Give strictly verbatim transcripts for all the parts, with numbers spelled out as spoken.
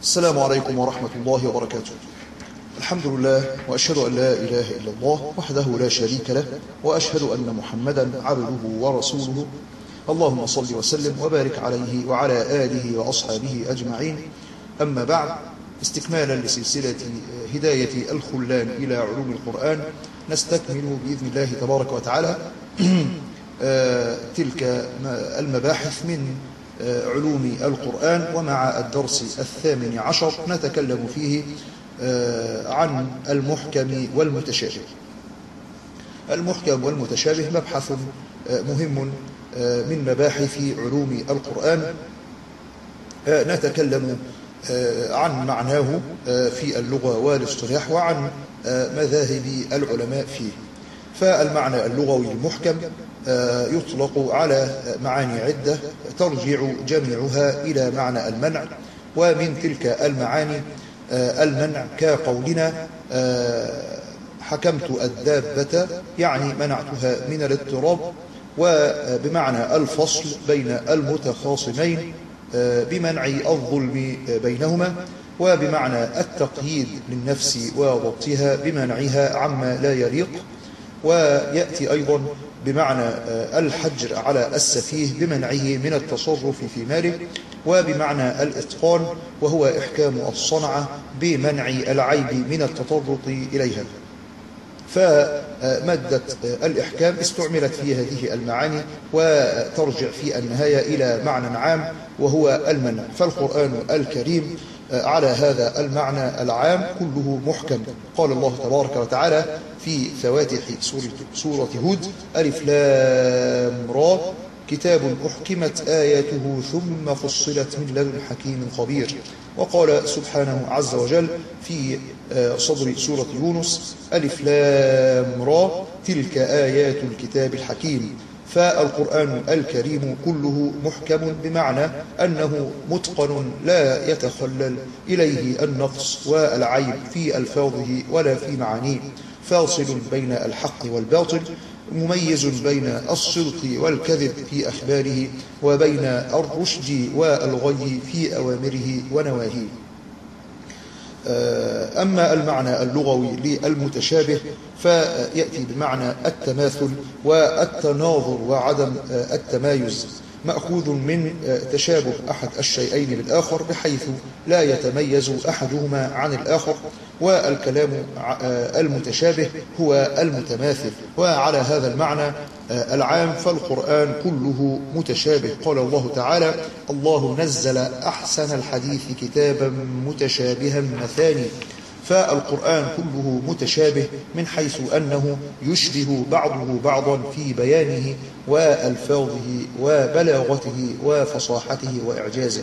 السلام عليكم ورحمة الله وبركاته. الحمد لله، وأشهد أن لا إله إلا الله وحده لا شريك له، وأشهد أن محمدا عبده ورسوله. اللهم صل وسلم وبارك عليه وعلى آله وأصحابه أجمعين. أما بعد، استكمالا لسلسلة هداية الخلان إلى علوم القرآن، نستكمل بإذن الله تبارك وتعالى تلك المباحث من علوم القرآن، ومع الدرس الثامن عشر نتكلم فيه عن المحكم والمتشابه. المحكم والمتشابه مبحث مهم من مباحث علوم القرآن، نتكلم عن معناه في اللغة والاصطلاح وعن مذاهب العلماء فيه. فالمعنى اللغوي المحكم يطلق على معاني عدة ترجع جميعها إلى معنى المنع، ومن تلك المعاني المنع كقولنا حكمت الدابة، يعني منعتها من الاضطراب، وبمعنى الفصل بين المتخاصمين بمنع الظلم بينهما، وبمعنى التقييد للنفس وضبطها بمنعها عما لا يليق، ويأتي أيضا بمعنى الحجر على السفيه بمنعه من التصرف في ماله، وبمعنى الإتقان وهو إحكام الصنعة بمنع العيب من التطرق إليها. فمادة الإحكام استعملت في هذه المعاني وترجع في النهاية إلى معنى عام وهو المنع. فالقرآن الكريم على هذا المعنى العام كله محكم. قال الله تبارك وتعالى في فواتح سورة, سورة هود: ألف لام را كتاب أحكمت آياته ثم فصلت من لدن حكيم خبير. وقال سبحانه عز وجل في صدر سورة يونس: ألف لام را تلك آيات الكتاب الحكيم. فالقرآن الكريم كله محكم بمعنى أنه متقن لا يتخلل إليه النقص والعيب في ألفاظه ولا في معانيه، فاصل بين الحق والباطل، مميز بين الصدق والكذب في أخباره، وبين الرشد والغي في أوامره ونواهيه. أما المعنى اللغوي للمتشابه فيأتي بمعنى التماثل والتناظر وعدم التمايز، مأخوذ من تشابه أحد الشيئين بالآخر بحيث لا يتميز أحدهما عن الآخر، والكلام المتشابه هو المتماثل. وعلى هذا المعنى العام فالقرآن كله متشابه. قال الله تعالى: الله نزل أحسن الحديث كتابا متشابها مثاني. فالقرآن كله متشابه من حيث أنه يشبه بعضه بعضا في بيانه وألفاظه وبلاغته وفصاحته وإعجازه.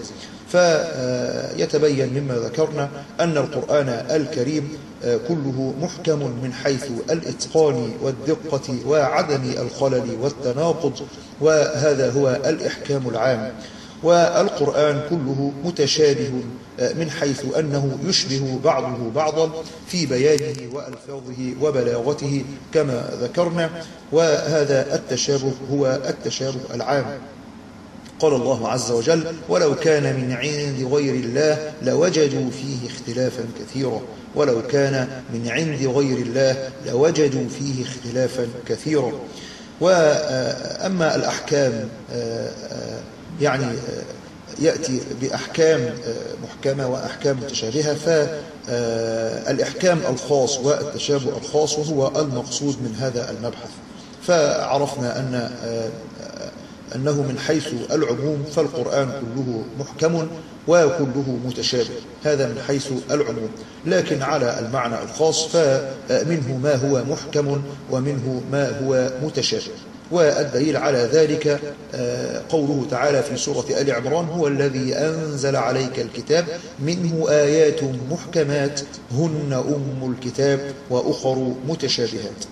فيتبين مما ذكرنا أن القرآن الكريم كله محكم من حيث الإتقان والدقة وعدم الخلل والتناقض، وهذا هو الإحكام العام. والقرآن كله متشابه من حيث أنه يشبه بعضه بعضا في بيانه وألفاظه وبلاغته كما ذكرنا، وهذا التشابه هو التشابه العام. قال الله عز وجل: ولو كان من عند غير الله لوجدوا فيه اختلافا كثيرا. ولو كان من عند غير الله لوجدوا فيه اختلافا كثيرا. وأما الأحكام يعني يأتي بأحكام محكمة وأحكام متشابهة، فالإحكام الخاص والتشابه الخاص وهو المقصود من هذا المبحث. فعرفنا أن أنه من حيث العموم فالقرآن كله محكم وكله متشابه، هذا من حيث العموم. لكن على المعنى الخاص فمنه ما هو محكم ومنه ما هو متشابه. والدليل على ذلك قوله تعالى في سورة آل عمران: هو الذي أنزل عليك الكتاب منه آيات محكمات هن أم الكتاب وأخر متشابهات.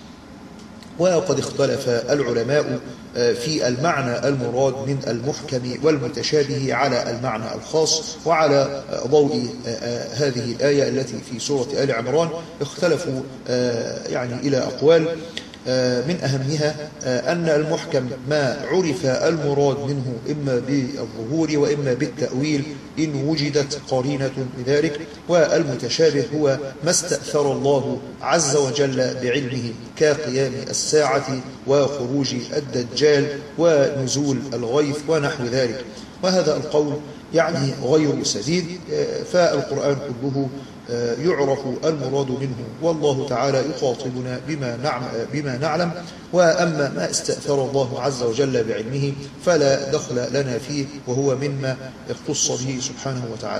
وقد اختلف العلماء في المعنى المراد من المحكم والمتشابه على المعنى الخاص. وعلى ضوء هذه الآية التي في سورة آل عمران اختلفوا يعني إلى أقوال. من أهمها أن المحكم ما عرف المراد منه إما بالظهور وإما بالتأويل إن وجدت قرينة بذلك. والمتشابه هو ما استأثر الله عز وجل بعلمه كقيام الساعة وخروج الدجال ونزول الغيث ونحو ذلك، وهذا القول يعني غير سديد، فالقرآن كله يعرف المراد منه، والله تعالى يخاطبنا بما نعلم, بما نعلم وأما ما استأثر الله عز وجل بعلمه فلا دخل لنا فيه، وهو مما اختص به سبحانه وتعالى.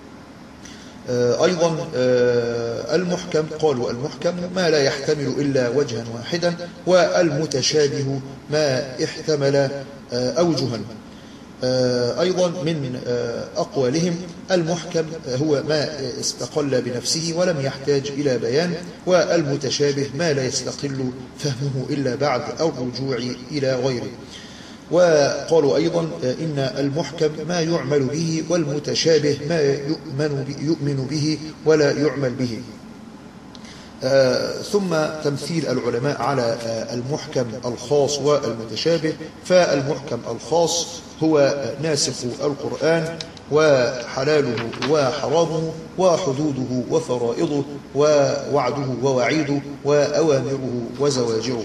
أيضا المحكم، قالوا المحكم ما لا يحتمل إلا وجها واحدا، والمتشابه ما احتمل أوجها. أيضا من أقوالهم المحكم هو ما استقل بنفسه ولم يحتاج إلى بيان، والمتشابه ما لا يستقل فهمه إلا بعد الرجوع إلى غيره. وقالوا أيضا إن المحكم ما يعمل به، والمتشابه ما يؤمن به, يؤمن به ولا يعمل به. آه ثم تمثيل العلماء على آه المحكم الخاص والمتشابه. فالمحكم الخاص هو ناسخ القرآن وحلاله وحرامه وحدوده وفرائضه ووعده ووعيده وأوامره وزواجره.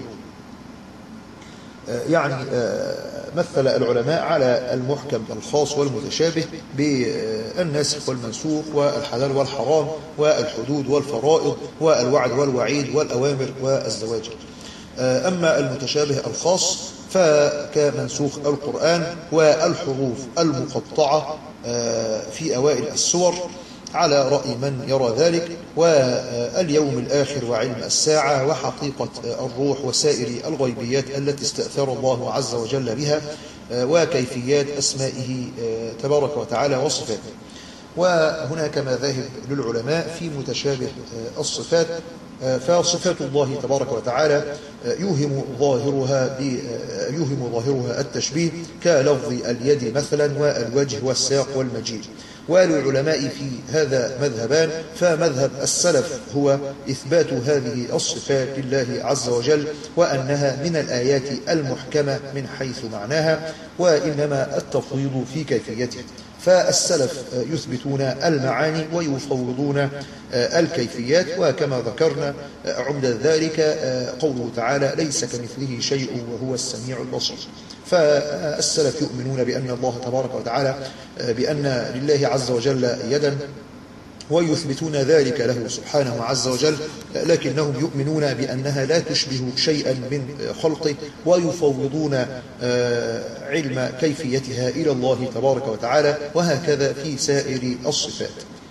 آه يعني آه مثل العلماء على المحكم الخاص والمتشابه بالناسخ والمنسوخ والحلال والحرام والحدود والفرائض والوعد والوعيد والأوامر والزواجر. أما المتشابه الخاص فكمنسوخ القرآن والحروف المقطعة في أوائل السور على رأي من يرى ذلك، واليوم الآخر وعلم الساعة وحقيقة الروح وسائر الغيبيات التي استأثر الله عز وجل بها وكيفيات أسمائه تبارك وتعالى وصفاته. وهناك مذاهب للعلماء في متشابه الصفات، فصفات الله تبارك وتعالى يوهم ظاهرها يوهم ظاهرها التشبيه كلفظ اليد مثلا والوجه والساق والمجيء. وللعلماء في هذا مذهبان، فمذهب السلف هو إثبات هذه الصفات لله عز وجل وأنها من الآيات المحكمة من حيث معناها، وإنما التفويض في كيفيته. فالسلف يثبتون المعاني ويفوضون الكيفيات، وكما ذكرنا عمدة ذلك قوله تعالى ليس كمثله شيء وهو السميع البصير. فالسلف يؤمنون بأن الله تبارك وتعالى بأن لله عز وجل يدا ويثبتون ذلك له سبحانه عز وجل، لكنهم يؤمنون بأنها لا تشبه شيئا من خلقه، ويفوضون علم كيفيتها إلى الله تبارك وتعالى، وهكذا في سائر الصفات.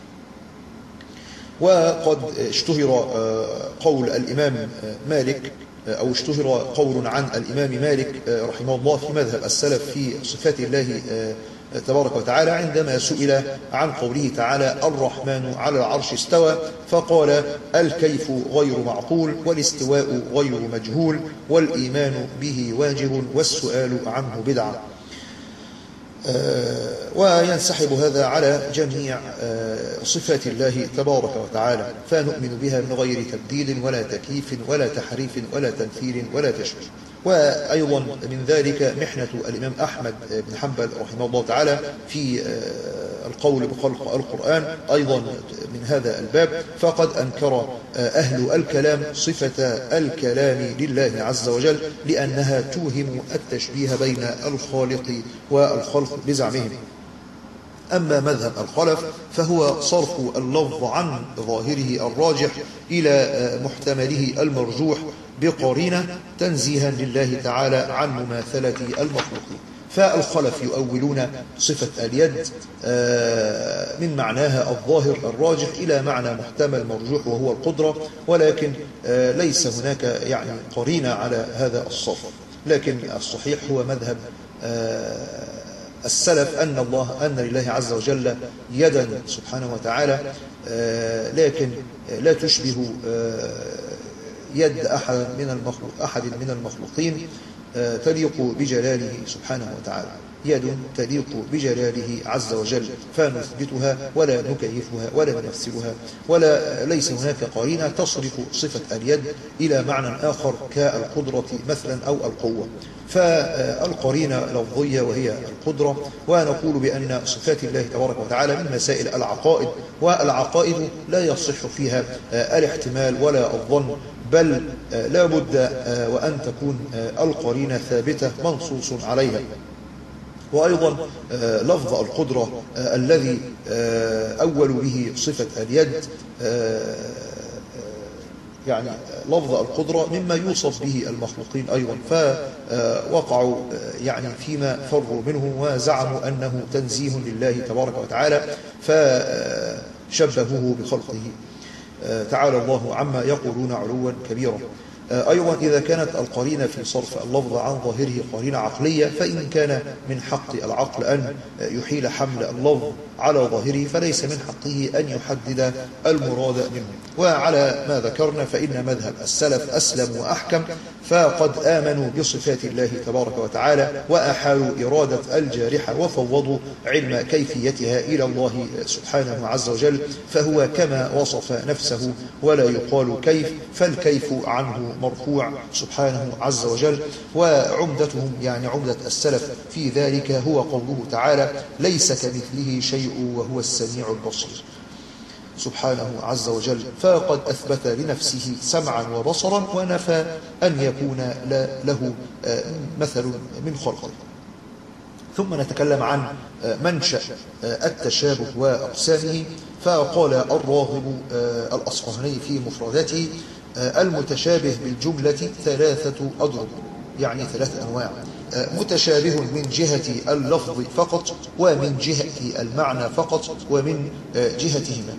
وقد اشتهر قول الإمام مالك أو اشتهر قول عن الإمام مالك رحمه الله في مذهب السلف في صفات الله تبارك وتعالى عندما سئل عن قوله تعالى الرحمن على العرش استوى، فقال الكيف غير معقول والاستواء غير مجهول والإيمان به واجب والسؤال عنه بدعة. آه وينسحب هذا على جميع آه صفات الله تبارك وتعالى، فنؤمن بها من غير تبديل ولا تكييف ولا تحريف ولا تمثيل ولا تشبيه. وأيضا من ذلك محنة الإمام أحمد بن حنبل رحمه الله تعالى في آه القول بخلق القرآن أيضا من هذا الباب، فقد أنكر أهل الكلام صفة الكلام لله عز وجل لأنها توهم التشبيه بين الخالق والخلق بزعمهم. أما مذهب الخلف فهو صرف اللفظ عن ظاهره الراجح إلى محتمله المرجوح بقرينة تنزيها لله تعالى عن مماثلة المخلوقين. فالخلف يؤولون صفة اليد من معناها الظاهر الراجح إلى معنى محتمل مرجوح وهو القدرة، ولكن ليس هناك يعني قرينة على هذا الصرف. لكن الصحيح هو مذهب السلف أن الله أن لله عز وجل يدا سبحانه وتعالى، لكن لا تشبه يد أحد من المخلوق أحد من المخلوقين، تليق بجلاله سبحانه وتعالى. يد تليق بجلاله عز وجل، فنثبتها ولا نكيفها ولا نمثلها، ولا ليس هناك قرينة تصرف صفة اليد إلى معنى آخر كالقدرة مثلا أو القوة. فالقرينة لفظية وهي القدرة. ونقول بأن صفات الله تبارك وتعالى من مسائل العقائد، والعقائد لا يصح فيها الاحتمال ولا الظن، بل لا بد وأن تكون القرينة ثابتة منصوص عليها. وأيضا لفظ القدرة الذي أول به صفة اليد، يعني لفظ القدرة مما يوصف به المخلوقين أيضا، فوقعوا يعني فيما فروا منه وزعموا أنه تنزيه لله تبارك وتعالى، فشبهوه بخلقه. تعالى الله عما يقولون علوا كبيرا. أيضا إذا كانت القرينة في صرف اللفظ عن ظاهره قرينة عقلية، فإن كان من حق العقل أن يحيل حمل اللفظ على ظاهره، فليس من حقه أن يحدد المراد منه. وعلى ما ذكرنا فإن مذهب السلف أسلم وأحكم، فقد آمنوا بصفات الله تبارك وتعالى وأحالوا إرادة الجارحة وفوضوا علم كيفيتها إلى الله سبحانه عز وجل، فهو كما وصف نفسه ولا يقال كيف، فالكيف عنه مرفوع سبحانه عز وجل. وعمدتهم يعني عمدة السلف في ذلك هو قوله تعالى: ليس كمثله شيء وهو السميع البصير سبحانه عز وجل، فقد أثبت لنفسه سمعا وبصرا ونفى أن يكون له مثل من خلقه. ثم نتكلم عن منشأ التشابه وأقسامه. فقال الراغب الأصفهاني في مفرداته: المتشابه بالجملة ثلاثة أضرب، يعني ثلاث أنواع: متشابه من جهة اللفظ فقط، ومن جهة المعنى فقط، ومن جهتهما.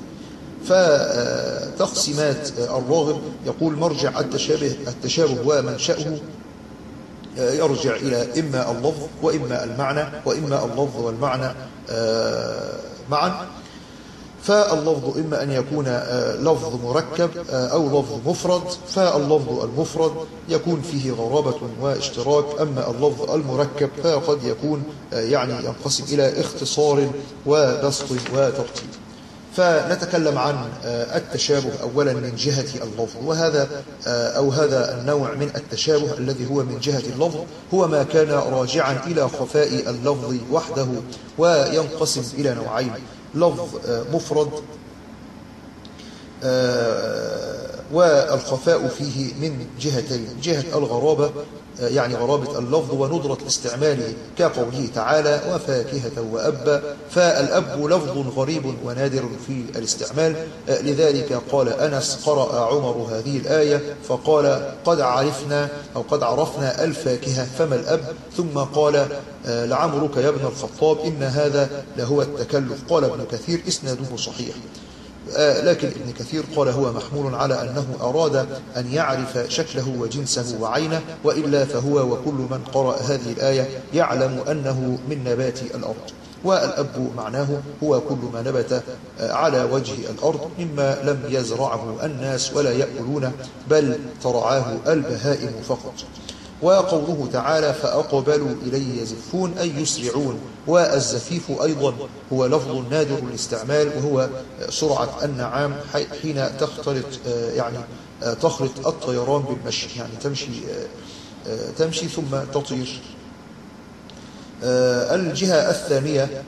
فتقسيمات الراغب يقول: مرجع التشابه التشابه ومنشأه يرجع إلى إما اللفظ وإما المعنى، وإما اللفظ والمعنى معا. فاللفظ إما أن يكون لفظ مركب أو لفظ مفرد، فاللفظ المفرد يكون فيه غرابة واشتراك، أما اللفظ المركب فقد يكون يعني ينقسم إلى اختصار وبسط وترتيب. فنتكلم عن التشابه أولا من جهة اللفظ، وهذا أو هذا النوع من التشابه الذي هو من جهة اللفظ هو ما كان راجعا إلى خفاء اللفظ وحده، وينقسم إلى نوعين: لفظ مفرد والخفاء فيه من جهتين: جهة الغرابة يعني غرابة اللفظ وندرة استعماله، كقوله تعالى: وفاكهة وأبا، فالأب لفظ غريب ونادر في الاستعمال. لذلك قال أنس: قرأ عمر هذه الآية فقال: قد عرفنا أو قد عرفنا الفاكهة فما الأب؟ ثم قال: لعمرك يا ابن الخطاب إن هذا لهو التكلف. قال ابن كثير: إسناده صحيح، لكن ابن كثير قال هو محمول على أنه أراد أن يعرف شكله وجنسه وعينه، وإلا فهو وكل من قرأ هذه الآية يعلم أنه من نبات الأرض. والأب معناه هو كل ما نبت على وجه الأرض مما لم يزرعه الناس ولا يأكلونه، بل ترعاه البهائم فقط. وقوله تعالى: فأقبلوا إليه يزفون أي يسرعون. والزفيف أيضا هو لفظ نادر الاستعمال، وهو سرعة النعام حين تختلط يعني تخلط الطيران بالمشي، يعني تمشي تمشي ثم تطير. الجهة الثانية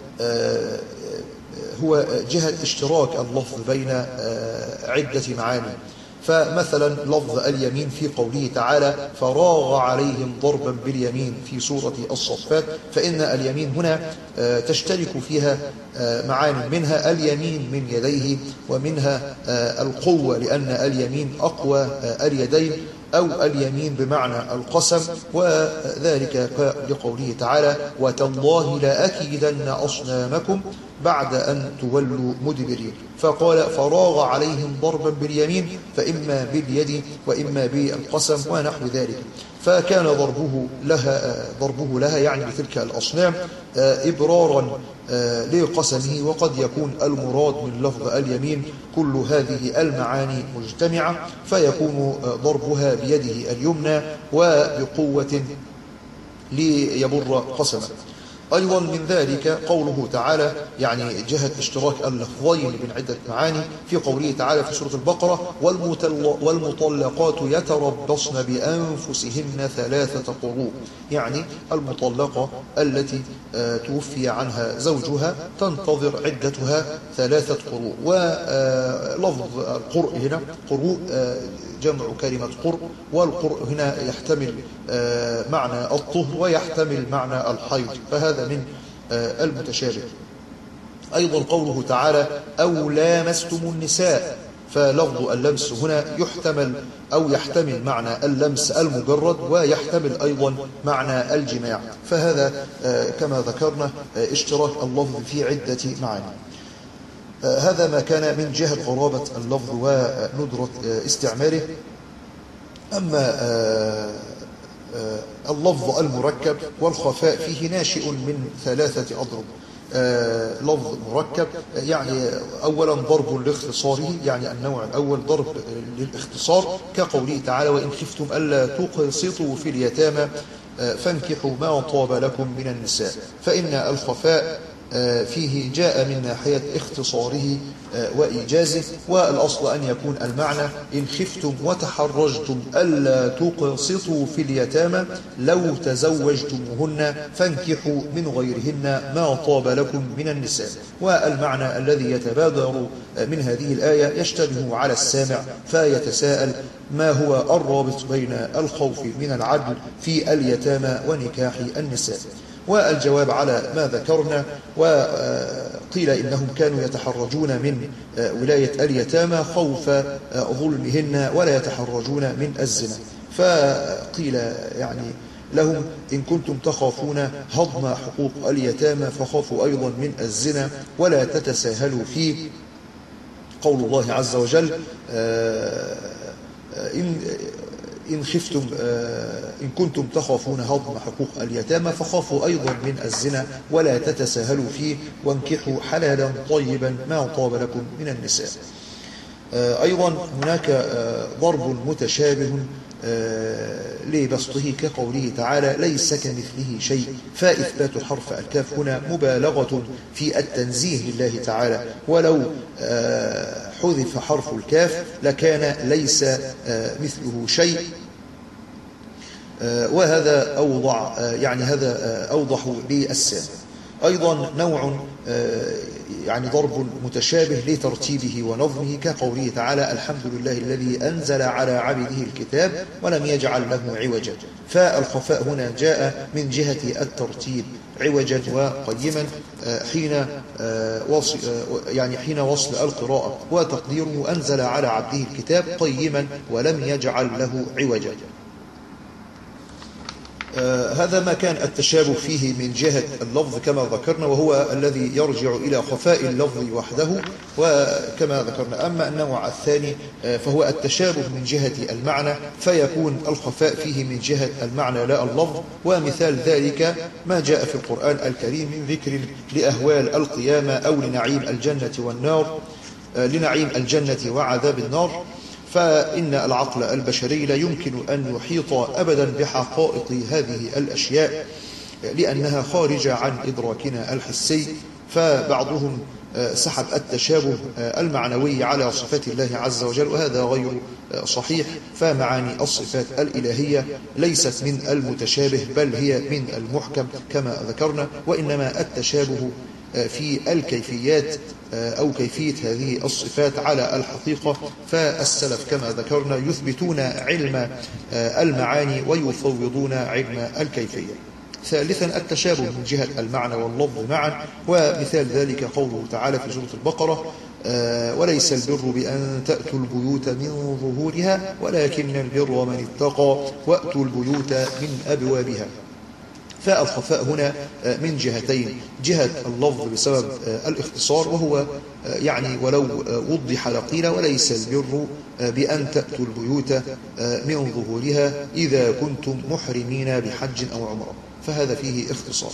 هو جهة اشتراك اللفظ بين عدة معاني. فمثلا لفظ اليمين في قوله تعالى: فراغ عليهم ضربا باليمين في سورة الصفات، فإن اليمين هنا تشترك فيها معاني، منها اليمين من يديه، ومنها القوة لأن اليمين أقوى اليدين، أو اليمين بمعنى القسم، وذلك لقوله تعالى: وتالله لأكيدن أصنامكم بعد أن تولوا مدبرين. فقال: فراغ عليهم ضربا باليمين، فإما باليد وإما بالقسم ونحو ذلك. فكان ضربه لها ضربه لها يعني لتلك الأصنام إبرارا لقسمه. وقد يكون المراد من لفظ اليمين كل هذه المعاني مجتمعة، فيكون ضربها بيده اليمنى وبقوة ليبر قسمه. أيضا من ذلك قوله تعالى، يعني جهة اشتراك اللفظين من عدة معاني في قوله تعالى في سورة البقرة: والمطلقات يتربصن بأنفسهن ثلاثة قروء، يعني المطلقة التي توفي عنها زوجها تنتظر عدتها ثلاثة قروء. ولفظ القرء هنا قروء جمع كلمة قرء، والقرء هنا يحتمل معنى الطهر ويحتمل معنى الحيض، فهذا من المتشابه. أيضا قوله تعالى: أو لامستم النساء، فلفظ اللمس هنا يحتمل أو يحتمل معنى اللمس المجرد ويحتمل أيضا معنى الجماع، فهذا كما ذكرنا اشتراك اللفظ في عدة معاني. هذا ما كان من جهة قرابة اللفظ وندرة استعماله. أما اللفظ المركب والخفاء فيه ناشئ من ثلاثة أضرب. لفظ مركب يعني أولا ضرب لاختصاره، يعني النوع الأول ضرب للاختصار كقوله تعالى: وإن خفتم ألا تقسطوا في اليتامى فانكحوا ما طاب لكم من النساء، فإن الخفاء فيه جاء من ناحية اختصاره وإيجازه، والأصل أن يكون المعنى: إن خفتم وتحرجتم ألا تقسطوا في اليتامى لو تزوجتموهن فانكحوا من غيرهن ما طاب لكم من النساء. والمعنى الذي يتبادر من هذه الآية يشتبه على السامع فيتساءل: ما هو الرابط بين الخوف من العدل في اليتامى ونكاح النساء؟ والجواب على ما ذكرنا، وقيل إنهم كانوا يتحرجون من ولاية اليتامى خوف ظلمهن ولا يتحرجون من الزنا، فقيل يعني لهم: إن كنتم تخافون هضم حقوق اليتامى فخافوا أيضا من الزنا ولا تتساهلوا فيه. قول الله عز وجل: إن إن خفتم إن كنتم تخافون هضم حقوق اليتامى فخافوا أيضا من الزنا ولا تتساهلوا فيه وانكحوا حلالا طيبا ما طاب لكم من النساء. أيضا هناك ضرب متشابه لبسطه كقوله تعالى: ليس كمثله شيء، فإثبات حرف الكاف هنا مبالغة في التنزيه لله تعالى، ولو حذف حرف الكاف لكان ليس مثله شيء، وهذا أوضح يعني هذا أوضح للسامع. أيضا نوع يعني ضرب متشابه لترتيبه ونظمه كقوله تعالى: الحمد لله الذي أنزل على عبده الكتاب ولم يجعل له عوجا، فالخفاء هنا جاء من جهة الترتيب عوجا وقيما حين وصل يعني حين وصل القراءة، وتقديره: أنزل على عبده الكتاب قيما ولم يجعل له عوجا. آه هذا ما كان التشابه فيه من جهة اللفظ كما ذكرنا، وهو الذي يرجع إلى خفاء اللفظ وحده وكما ذكرنا. أما النوع الثاني آه فهو التشابه من جهة المعنى، فيكون الخفاء فيه من جهة المعنى لا اللفظ. ومثال ذلك ما جاء في القرآن الكريم من ذكر لأهوال القيامة أو لنعيم الجنة والنار آه لنعيم الجنة وعذاب النار، فإن العقل البشري لا يمكن أن يحيط أبدا بحقائق هذه الأشياء لأنها خارجة عن إدراكنا الحسي، فبعضهم سحب التشابه المعنوي على صفات الله عز وجل، وهذا غير صحيح، فمعاني الصفات الإلهية ليست من المتشابه بل هي من المحكم كما ذكرنا، وإنما التشابه في الكيفيات أو كيفية هذه الصفات على الحقيقة. فالسلف كما ذكرنا يثبتون علم المعاني ويفوضون علم الكيفية. ثالثا التشابه من جهة المعنى واللفظ معا، ومثال ذلك قوله تعالى في سورة البقرة: وليس البر بأن تأتوا البيوت من ظهورها ولكن البر من اتقى وأتوا البيوت من أبوابها. فالخفاء هنا من جهتين: جهة اللفظ بسبب الاختصار، وهو يعني ولو وضح لقيل: وليس البر بأن تأتوا البيوت من ظهورها إذا كنتم محرمين بحج أو عمرة، فهذا فيه اختصار.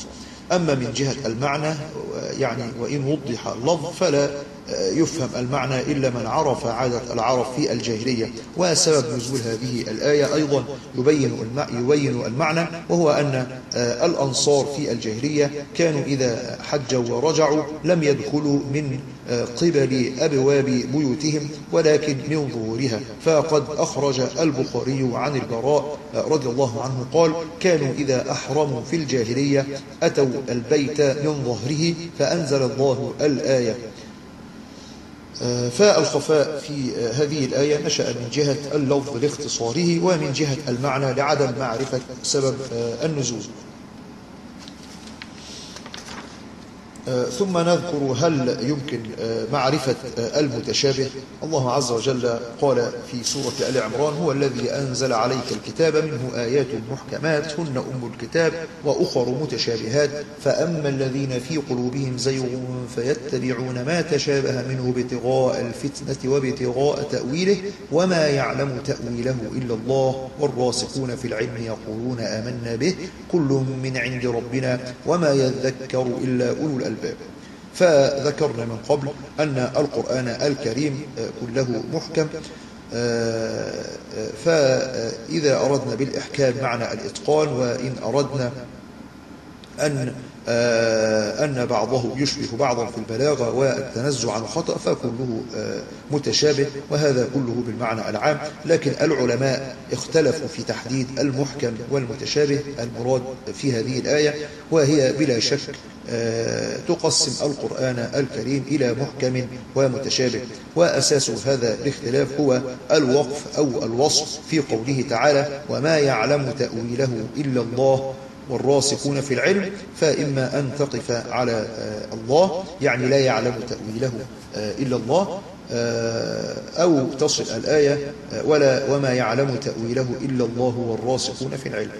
أما من جهة المعنى يعني وإن وضح اللفظ فلا يفهم المعنى إلا من عرف عادة العرب في الجاهلية. وسبب نزول هذه الآية أيضا يبين يبين المعنى، وهو أن الأنصار في الجاهلية كانوا إذا حجوا ورجعوا لم يدخلوا من قبل أبواب بيوتهم ولكن من ظهورها. فقد أخرج البخاري عن البراء رضي الله عنه قال: كانوا إذا أحرموا في الجاهلية أتوا البيت من ظهره فأنزل الله الآية. فالخفاء في هذه الآية نشأ من جهة اللفظ لاختصاره، ومن جهة المعنى لعدم معرفة سبب النزول. ثم نذكر هل يمكن معرفة المتشابه. الله عز وجل قال في سورة آل عمران: هو الذي أنزل عليك الكتاب منه آيات محكمات هن أم الكتاب وأخر متشابهات فأما الذين في قلوبهم زيغ فيتبعون ما تشابه منه ابتغاء الفتنة وابتغاء تأويله وما يعلم تأويله إلا الله والراسخون في العلم يقولون آمنا به كل من عند ربنا وما يذكر إلا أولو الألباب. فذكرنا من قبل أن القرآن الكريم كله محكم، فإذا أردنا بالإحكام معنى الإتقان، وإن أردنا أن أن بعضه يشبه بعضا في البلاغة والتنزع عن الخطأ فكله متشابه، وهذا كله بالمعنى العام. لكن العلماء اختلفوا في تحديد المحكم والمتشابه المراد في هذه الآية، وهي بلا شك تقسم القرآن الكريم إلى محكم ومتشابه. وأساس هذا الاختلاف هو الوقف أو الوصف في قوله تعالى: وما يعلم تأويله إلا الله والراسخون في العلم. فإما أن تقف على الله يعني لا يعلم تأويله إلا الله، أو تصل الآية ولا وما يعلم تأويله إلا الله والراسخون في العلم.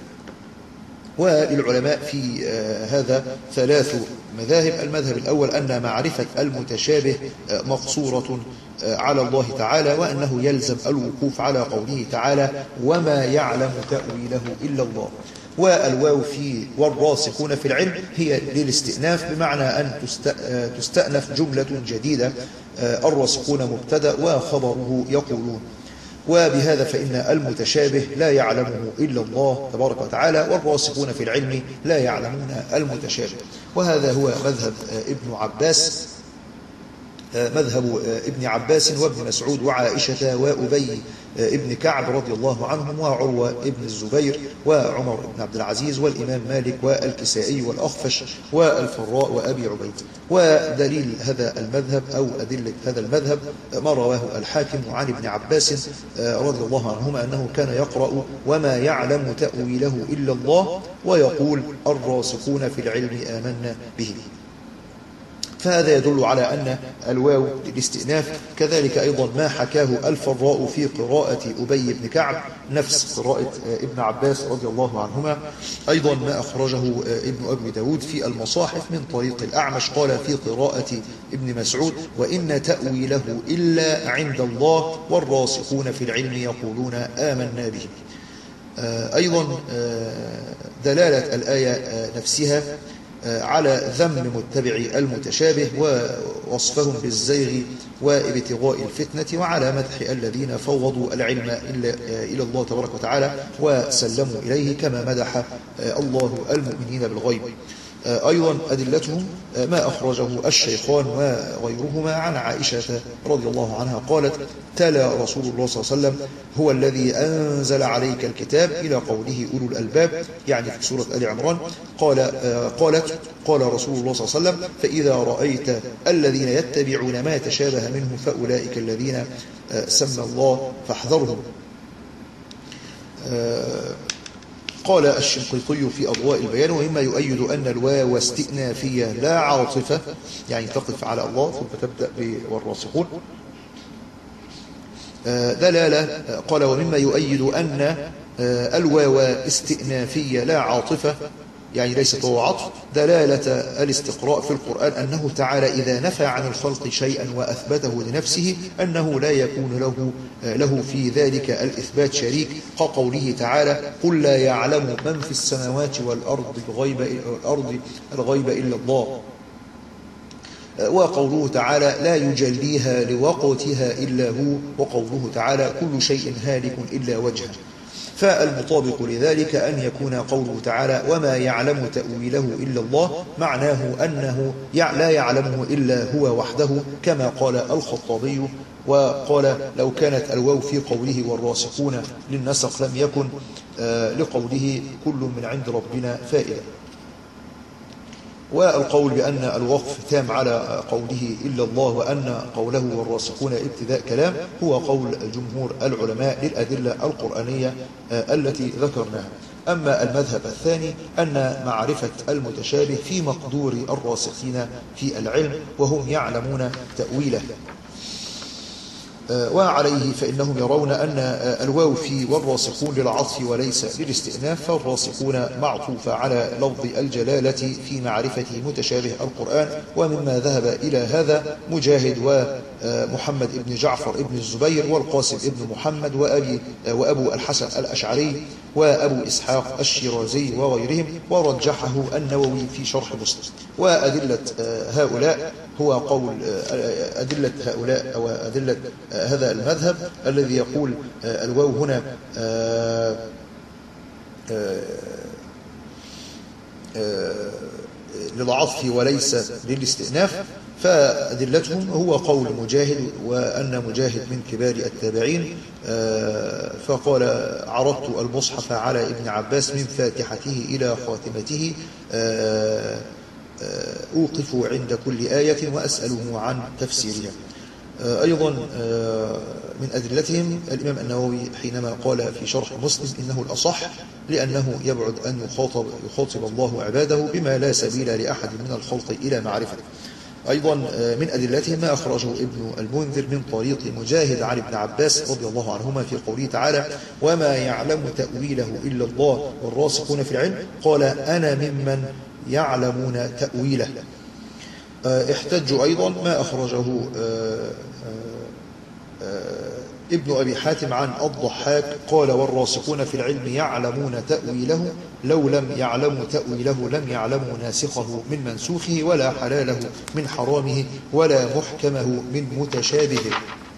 وللعلماء في هذا ثلاث مذاهب. المذهب الأول أن معرفة المتشابه مقصورة على الله تعالى، وأنه يلزم الوقوف على قوله تعالى: وما يعلم تأويله إلا الله. والواو في والراسخون في العلم هي للاستئناف، بمعنى أن تستأنف جملة جديدة، الراسخون مبتدأ وخبره يقولون. وبهذا فإن المتشابه لا يعلمه إلا الله تبارك وتعالى، والراسخون في العلم لا يعلمون المتشابه. وهذا هو مذهب ابن عباس مذهب ابن عباس وابن مسعود وعائشة وأبي ابن كعب رضي الله عنهم وعروة ابن الزبير وعمر بن عبد العزيز والإمام مالك والكسائي والأخفش والفراء وأبي عبيد. ودليل هذا المذهب أو أدلة هذا المذهب ما رواه الحاكم عن ابن عباس رضي الله عنهما أنه كان يقرأ: وما يعلم تأويله إلا الله، ويقول: الراسخون في العلم آمنا به. فهذا يدل على أن الواو للاستئناف. كذلك أيضا ما حكاه الفراء في قراءة أبي بن كعب نفس قراءة ابن عباس رضي الله عنهما. أيضا ما أخرجه ابن أبي داود في المصاحف من طريق الأعمش قال في قراءة ابن مسعود: وإن تأويله إلا عند الله والراسخون في العلم يقولون آمنا به. أيضا دلالة الآية نفسها على ذم متبعي المتشابه ووصفهم بالزيغ وابتغاء الفتنة، وعلى مدح الذين فوضوا العلم إلى الله تبارك وتعالى وسلموا إليه كما مدح الله المؤمنين بالغيب. أيضا أدلتهم ما أخرجه الشيخان وغيرهما عن عائشة رضي الله عنها قالت: تلا رسول الله صلى الله عليه وسلم: هو الذي أنزل عليك الكتاب إلى قوله أولو الألباب، يعني في سورة آل عمران. قال قالت قال رسول الله صلى الله عليه وسلم: فإذا رأيت الذين يتبعون ما تشابه منه فأولئك الذين سمى الله فاحذرهم. قال الشنقيطي في أضواء البيان: ومما يؤيد أن الواو استئنافية لا عاطفة، يعني تقف على الله ثم تبدأ بالراسخون دلالة. قال: ومما يؤيد أن الواو استئنافية لا عاطفة يعني ليست هو عطف. دلالة الاستقراء في القرآن أنه تعالى إذا نفى عن الخلق شيئا وأثبته لنفسه أنه لا يكون له, له في ذلك الإثبات شريك، كقوله تعالى قل لا يعلم من في السماوات والأرض الغيب, الأرض الغيب إلا الله، وقوله تعالى لا يجليها لوقتها إلا هو، وقوله تعالى كل شيء هالك إلا وجهه. فالمطابق لذلك أن يكون قوله تعالى وما يعلم تأويله إلا الله معناه أنه لا يعلمه إلا هو وحده، كما قال الخطابي وقال لو كانت الواو في قوله والراسخون للنسق لم يكن لقوله كل من عند ربنا فائدة. والقول بأن الوقف تام على قوله إلا الله وأن قوله والراسخون ابتداء كلام هو قول جمهور العلماء للأدلة القرآنية التي ذكرناها. أما المذهب الثاني أن معرفة المتشابه في مقدور الراسخين في العلم وهم يعلمون تأويله، وعليه فإنهم يرون أن الواو في والراسخون للعطف وليس للاستئناف، فالراسخون معطوفة على لفظ الجلالة في معرفة متشابه القرآن. ومما ذهب إلى هذا مجاهد ومحمد بن جعفر بن الزبير والقاسم بن محمد وأبي وأبو الحسن الأشعري وأبو إسحاق الشيرازي وغيرهم، ورجحه النووي في شرح مسلم. وأدلة هؤلاء هو قول أدلة هؤلاء أو أدلة هذا المذهب الذي يقول الواو هنا للعطف وليس للاستئناف، فأدلتهم هو قول مجاهد، وأن مجاهد من كبار التابعين، فقال عرضت المصحف على ابن عباس من فاتحته إلى خاتمته أوقف عند كل آية وأسأله عن تفسيرها. أيضا من أدلتهم الإمام النووي حينما قال في شرح مسلم إنه الأصح لأنه يبعد أن يخاطب, يخاطب الله عباده بما لا سبيل لأحد من الخلق إلى معرفته. أيضا من أدلتهم ما أخرجه ابن المنذر من طريق مجاهد عن ابن عباس رضي الله عنهما في قوله تعالى وما يعلم تأويله إلا الله والراسخون في العلم، قال أنا ممن يعلمون تأويله. احتجوا أيضا ما أخرجه ابن أبي حاتم عن الضحاك قال والراسخون في العلم يعلمون تأويله، لو لم يعلموا تأويله لم يعلموا ناسخه من منسوخه ولا حلاله من حرامه ولا محكمه من متشابهه.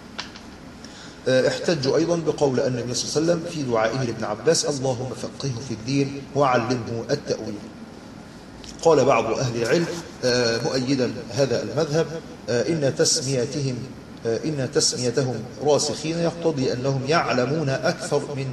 احتجوا أيضا بقول النبي صلى الله عليه وسلم في دعائه لابن عباس اللهم فقهه في الدين وعلمه التأويل. قال بعض أهل العلم مؤيدا هذا المذهب إن تسميتهم إن تسميتهم راسخين يقتضي أنهم يعلمون أكثر من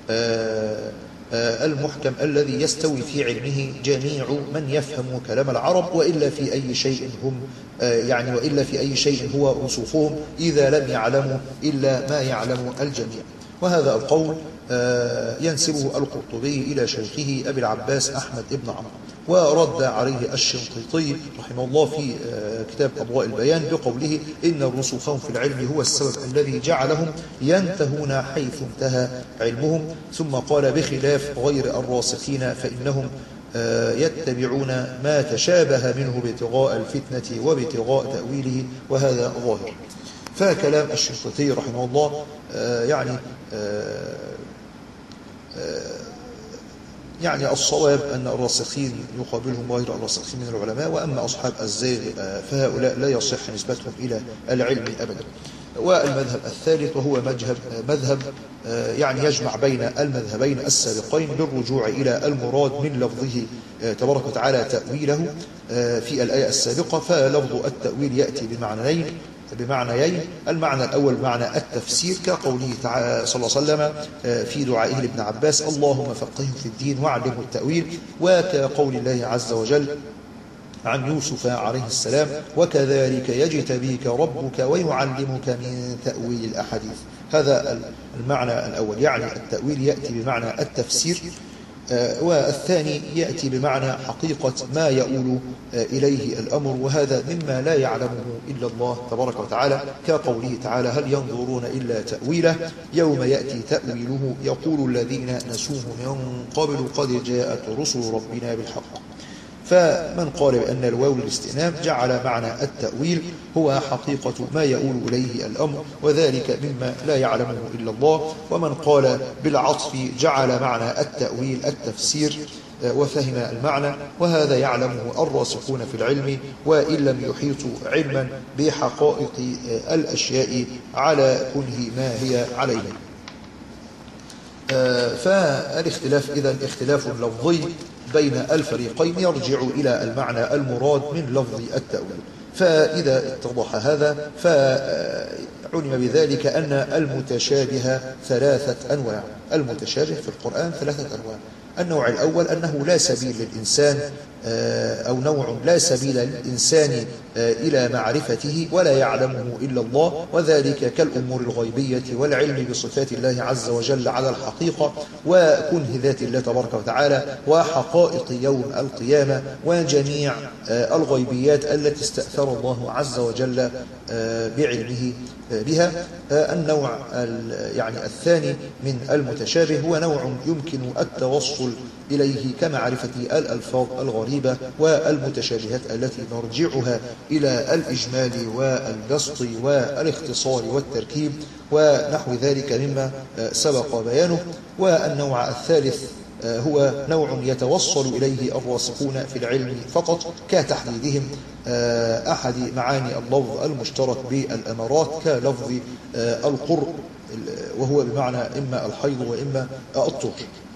المحكم الذي يستوي في علمه جميع من يفهم كلام العرب، وإلا في أي شيء هم يعني وإلا في أي شيء هو رسوخهم إذا لم يعلموا إلا ما يعلم الجميع. وهذا القول ينسبه القرطبي إلى شيخه أبي العباس أحمد بن عمرو، ورد عليه الشنقيطي رحمه الله في كتاب أضواء البيان بقوله إن رسوخهم في العلم هو السبب الذي جعلهم ينتهون حيث انتهى علمهم، ثم قال بخلاف غير الراسخين فإنهم يتبعون ما تشابه منه ابتغاء الفتنة وابتغاء تأويله، وهذا ظاهر. فكلام الشنقيطي رحمه الله يعني يعني الصواب أن الراسخين يقابلهم غير الراسخين من العلماء، وأما أصحاب الزيغ فهؤلاء لا يصح نسبتهم إلى العلم أبدا. والمذهب الثالث وهو مذهب مذهب يعني يجمع بين المذهبين السابقين بالرجوع إلى المراد من لفظه تبارك وتعالى تأويله في الآية السابقة. فلفظ التأويل يأتي بمعنيين بمعنيين المعنى الأول معنى التفسير كقوله تعالى صلى الله عليه وسلم في دعائه لابن عباس اللهم فقهه في الدين وعلمه التأويل، وكقول الله عز وجل عن يوسف عليه السلام وكذلك يجتبيك ربك ويعلمك من تأويل الأحاديث. هذا المعنى الأول، يعني التأويل يأتي بمعنى التفسير والثاني يأتي بمعنى حقيقة ما يؤول إليه الأمر، وهذا مما لا يعلمه إلا الله تبارك وتعالى، كقوله تعالى: هل ينظرون إلا تأويله يوم يأتي تأويله يقول الذين نسوه من قبل قد جاءت رسل ربنا بالحق. فمن قال بأن الواو للاستئناف جعل معنى التأويل هو حقيقة ما يؤول إليه الأمر، وذلك مما لا يعلمه إلا الله. ومن قال بالعطف جعل معنى التأويل التفسير وفهم المعنى، وهذا يعلمه الراسخون في العلم وإن لم يحيطوا علما بحقائق الأشياء على كنه ما هي عليه. فالاختلاف إذن اختلاف لفظي بين الفريقين يرجع إلى المعنى المراد من لفظ التأويل. فإذا اتضح هذا فعلم بذلك أن المتشابه ثلاثة أنواع. المتشابه في القرآن ثلاثة أنواع. النوع الأول أنه لا سبيل للإنسان أو نوع لا سبيل للإنسان إلى معرفته ولا يعلمه إلا الله، وذلك كالأمور الغيبية والعلم بصفات الله عز وجل على الحقيقة وكنه ذات الله تبارك وتعالى وحقائق يوم القيامة وجميع الغيبيات التي استأثر الله عز وجل بعلمه بها. النوع يعني الثاني من المتشابه هو نوع يمكن التوصل إليه كمعرفة الألفاظ الغريبة والمتشابهات التي نرجعها إلى الإجمال والبسط والاختصار والتركيب ونحو ذلك مما سبق بيانه. والنوع الثالث هو نوع يتوصل إليه الراسخون في العلم فقط، كتحديدهم أحد معاني اللفظ المشترك بالأمارات كلفظ القرء، وهو بمعنى إما الحيض وإما الطهر.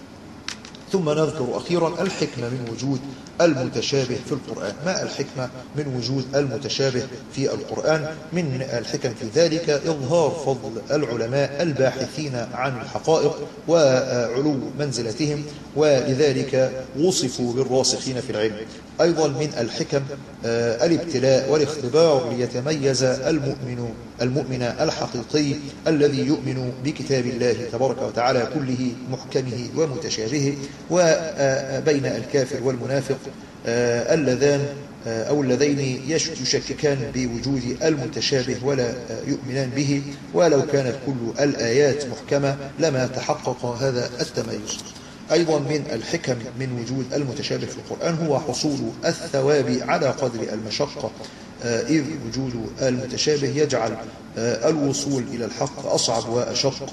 ثم نذكر أخيرا الحكمة من وجود المتشابه في القرآن. ما الحكمة من وجود المتشابه في القرآن؟ من الحكم في ذلك إظهار فضل العلماء الباحثين عن الحقائق وعلو منزلتهم، ولذلك وصفوا بالراسخين في العلم. أيضا من الحكم الابتلاء والاختبار ليتميز المؤمن المؤمن الحقيقي الذي يؤمن بكتاب الله تبارك وتعالى كله محكمه ومتشابهه، وبين الكافر والمنافق اللذان أو اللذين يشككان بوجود المتشابه ولا يؤمنان به، ولو كانت كل الآيات محكمة لما تحقق هذا التميز. أيضا من الحكم من وجود المتشابه في القرآن هو حصول الثواب على قدر المشقة، إذ وجود المتشابه يجعل الوصول إلى الحق أصعب وأشق،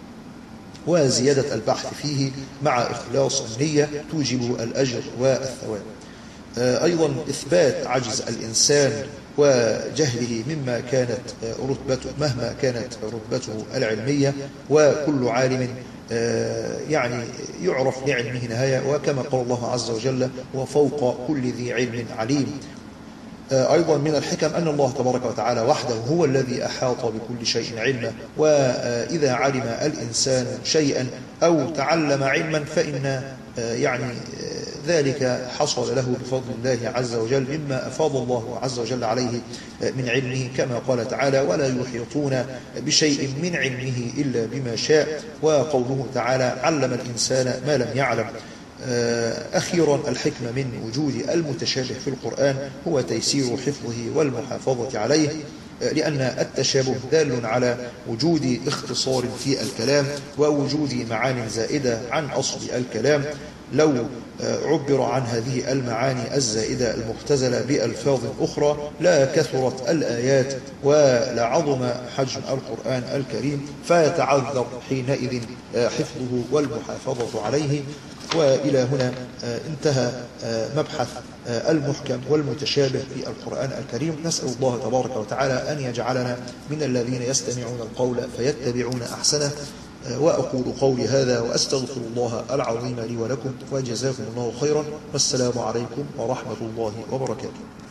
وزيادة البحث فيه مع إخلاص النية توجب الأجر والثواب. أيضا إثبات عجز الإنسان وجهله مما كانت رتبته مهما كانت رتبته العلمية، وكل عالم يعني يعرف لعلمه نهاية، وكما قال الله عز وجل: وفوق كل ذي علم عليم. أيضا من الحكم أن الله تبارك وتعالى وحده هو الذي أحاط بكل شيء علما، وإذا علم الإنسان شيئا أو تعلم علما فإن يعني ذلك حصل له بفضل الله عز وجل مما أفاض الله عز وجل عليه من علمه، كما قال تعالى: ولا يحيطون بشيء من علمه إلا بما شاء، وقوله تعالى: علم الإنسان ما لم يعلم. أخيرا الحكمة من وجود المتشابه في القرآن هو تيسير حفظه والمحافظة عليه، لأن التشابه دال على وجود اختصار في الكلام ووجود معاني زائدة عن أصل الكلام. لو عبر عن هذه المعاني الزائدة المختزلة بألفاظ أخرى لا كثرت الآيات ولعظم حجم القرآن الكريم، فيتعذر حينئذ حفظه والمحافظة عليه. وإلى هنا انتهى مبحث المحكم والمتشابه في القرآن الكريم. نسأل الله تبارك وتعالى أن يجعلنا من الذين يستمعون القول فيتبعون أحسنه. وأقول قولي هذا وأستغفر الله العظيم لي ولكم، وجزاكم الله خيرا، والسلام عليكم ورحمة الله وبركاته.